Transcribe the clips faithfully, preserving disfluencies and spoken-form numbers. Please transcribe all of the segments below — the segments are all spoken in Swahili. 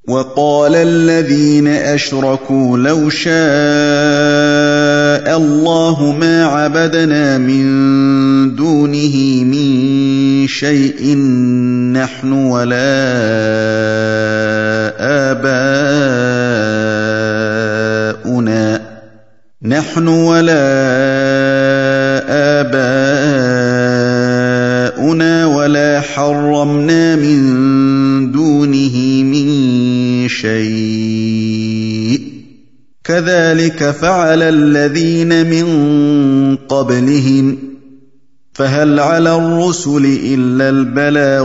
وقال الذين أشركوا لو شاء الله ما عبدنا من دونه من شيء نحن ولا آباؤنا نحن ولا آباؤنا ولا حرمنا من دونه من شيء كذلك فعل الذين من قبلهم فهل على الرسل إلا البلاغ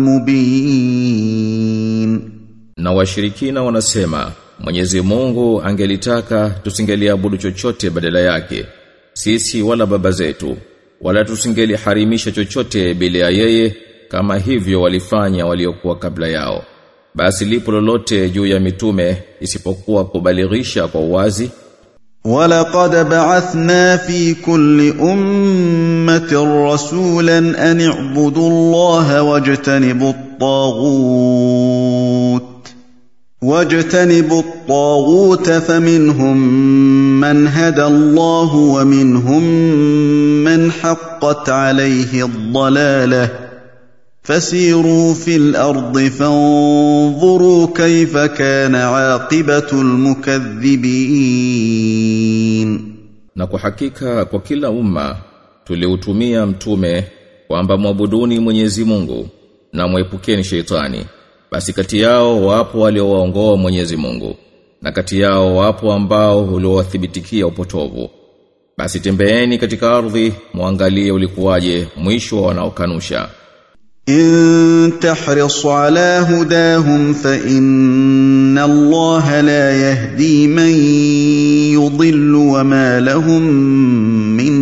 المبين. Na washirikina wanasema Mwenyezi Mungu angelitaka tusingeliabudu chochote badala yake sisi wala baba zetu wala tusingeliharimisha chochote bila ya yeye kama hivyo walifanya waliokuwa kabla yao. Basi lipo lolote juu ya mitume isipokuwa kubalighisha kwa uwazi. وَلَقَدْ بَعَثْنَا فِي كُلِّ أُمَّةٍ رَّسُولًا أَنِ اعْبُدُوا اللَّهَ وَاجْتَنِبُوا الطَّاغُوتَ وَاجْتَنِبُوا الطَّاغُوتَ فَمِنْهُم مَّنْ هَدَى اللَّهُ وَمِنْهُم مَّنْ حَقَّتْ عَلَيْهِ الضَّلَالَةُ فسيروا في الأرض فانظروا كيف كان عاقبة المكذبين. Na kwa hakika kwa kila umma tuliutumia mtume kwamba muabuduni Mwenyezi Mungu na muepukeni sheitani. Basi kati yao wapo waliowaongoa Mwenyezi Mungu na kati yao wapo ambao uliowathibitikia upotovu. Basi tembeeni katika ardhi muangalie ulikuwaje mwisho wanaokanusha. إن تحرص على هداهم فإن الله لا يهدي من يضل وما لهم من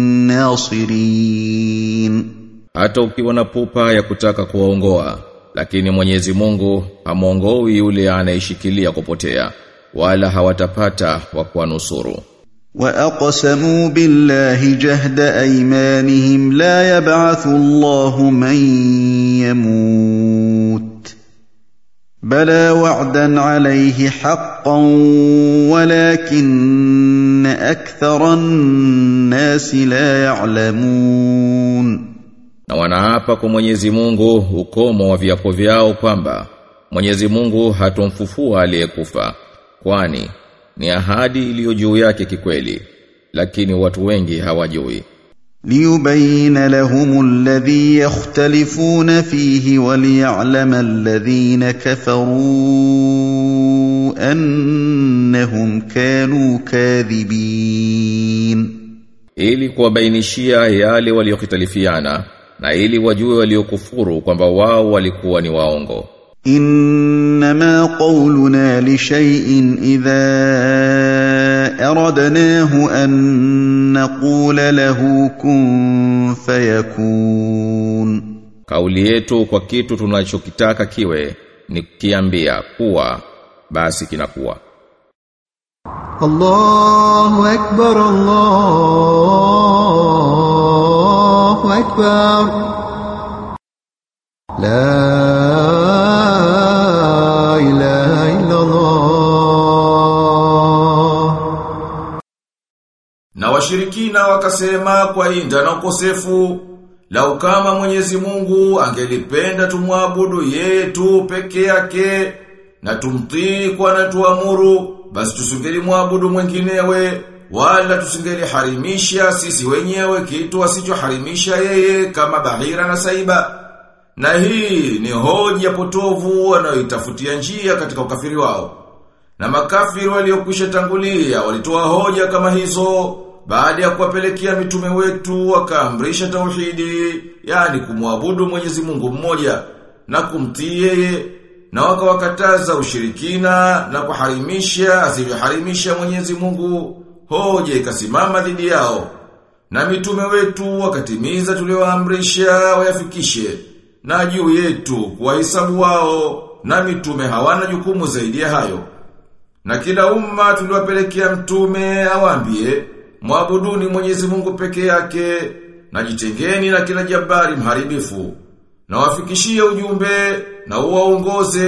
ناصرين. Hata ukiwa na pupa ya kutaka kuwaongoa lakini Mwenyezi Mungu hamuongoi yule anayeshikilia kupotea wala hawatapata wa kuwanusuru. وَأَقْسَمُوا بِاللَّهِ جَهْدَ أَيْمَانِهِمْ لَا يَبْعَثُ اللَّهُ مَن يَمُوتُ بَلَى وَعْدًا عَلَيْهِ حَقًّا وَلَكِنَّ أَكْثَرَ النَّاسِ لَا يَعْلَمُونَ. Na wanaapa kwa Mwenyezi Mungu ukomo wa viapo vyao kwamba Mwenyezi Mungu hatomfufua aliyekufa, kwani ni ahadi iliyo juu yake kikweli, lakini watu wengi hawajui. ليبين لهم الذي يختلفون فيه وليعلم الذين كفروا أنهم كانوا كاذبين. Ili kuwabainishia yale waliokitalifiana na ili wajue waliokufuru kwamba wao walikuwa ni waongo. إنما قولنا لشيء إذا أردناه أن نقول له كن فيكون. Kauli yetu kwa kitu tunachokitaka kiwe ni kiambia kuwa basi kinakuwa. الله أكبر الله أكبر لا إله إلا الله. Na washirikina wakasema kwa inda na ukosefu, lau kama Mwenyezi Mungu angelipenda tumwabudu yeye tu peke yake na tumtii kwa anatuamuru, basi tusingeli muabudu mwenginewe wala tusingeli harimisha sisi wenyewe kitu asichoharimisha yeye kama bahira na saiba. Na hii ni hoja potovu wanayoitafutia njia katika ukafiri wao. Na makafiri waliokwisha tangulia walitoa hoja kama hizo baada ya kuwapelekea mitume wetu wakaamrisha tauhidi, yani kumwabudu Mwenyezi Mungu mmoja na kumtii yeye, na wakawakataza ushirikina na kuharimisha asivyoharimisha Mwenyezi Mungu. Hoja ikasimama dhidi yao, na mitume wetu wakatimiza tulioamrisha wayafikishe, na juu yetu kuwahesabu wao, na mitume hawana jukumu zaidi ya hayo. Na kila umma tuliwapelekea mtume awaambie, muabuduni Mwenyezi Mungu peke yake, na jitengeni na kila jabari mharibifu, na wafikishie ujumbe na uwaongoze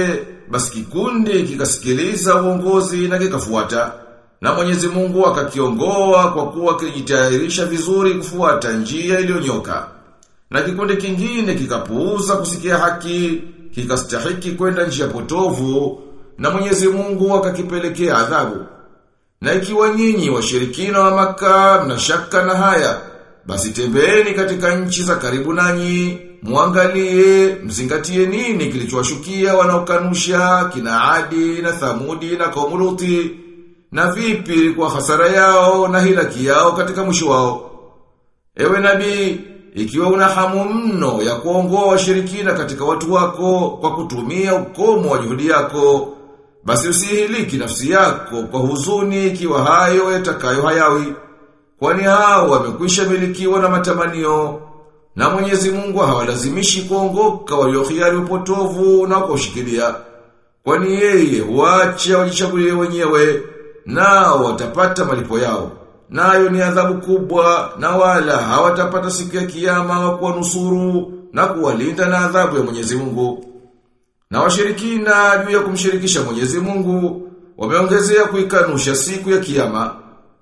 basi kikundi kikasikiliza uongozi na kikafuata. Na Mwenyezi Mungu akakiongoa kwa kuwa kijitayarisha vizuri kufuata njia iliyonyoka. Na kikundi kingine kikapuuza kusikia haki, kikastahiki kwenda njia potovu, na Mwenyezi Mungu akakipelekea adhabu. Na ikiwa nyinyi washirikina wa Maka mnashaka na haya, basi tembeeni katika nchi za karibu nanyi, muangalie, mzingatie nini kilichowashukia wanaokanusha kina Adi na Thamudi na kaumu Luti, na vipi ilikuwa hasara yao na hilaki yao katika mwisho wao. Ewe nabii, ikiwa una hamu mno ya kuongoa washirikina katika watu wako kwa kutumia ukomo wa juhudi yako, basi usihiliki nafsi yako kwa huzuni ikiwa hayo yatakayo hayawi, kwani hao wamekwisha milikiwa na matamanio, na Mwenyezi Mungu hawalazimishi kuongoka waliohiari upotovu na kushikilia, kwani yeye huacha wajichagulie wenyewe, nao watapata malipo yao. Nayo ni adhabu kubwa, na wala hawatapata siku ya kiyama wa kuwanusuru na kuwalinda na adhabu ya Mwenyezi Mungu. Na washirikina juu ya kumshirikisha Mwenyezi Mungu wameongezea kuikanusha siku ya kiyama.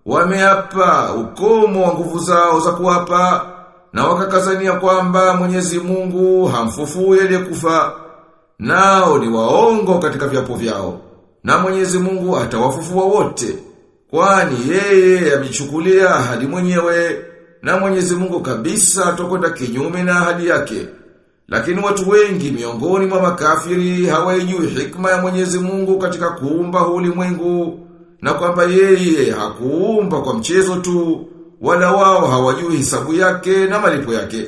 Wameapa ukomo wa nguvu zao za kuapa, na wakakazania kwamba Mwenyezi Mungu hamfufui aliyekufa. Nao ni waongo katika viapo vyao, na Mwenyezi Mungu atawafufua wote, kwani yeye amechukulia ahadi mwenyewe, na Mwenyezi Mungu kabisa atakwenda kinyume na ahadi yake. Lakini watu wengi miongoni mwa makafiri hawajui hikma ya Mwenyezi Mungu katika kuumba ulimwengu, na kwamba yeye hakuumba kwa mchezo tu, wala wao hawajui hisabu yake na malipo yake.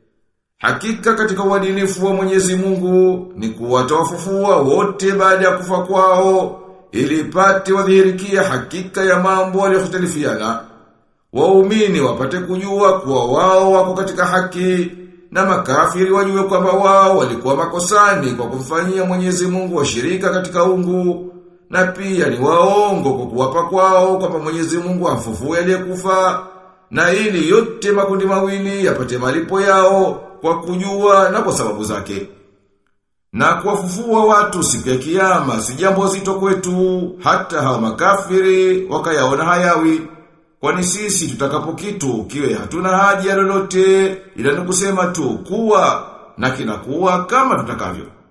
Hakika katika uadilifu wa Mwenyezi Mungu ni kuwatawafufua wote baada ya kufa kwao, ili ipate wadhihirikia hakika ya mambo waliyokhtalifiana. Waumini wapate kujua kuwa wao wako katika haki, na makafiri wajue kwamba wao walikuwa makosani kwa kumfanyia Mwenyezi Mungu washirika katika ungu, na pia ni waongo kwa kuwapa kwao kwamba Mwenyezi Mungu amfufue aliyekufa, na ili yote makundi mawili yapate malipo yao kwa kujua na kwa sababu zake. Na kuwafufua watu siku ya kiyama si jambo zito kwetu, hata hawa makafiri wakayaona hayawi. Kwani sisi tutakapo kitu kiwe hatuna haja lolote, ila ni kusema tu kuwa, na kinakuwa kama tutakavyo.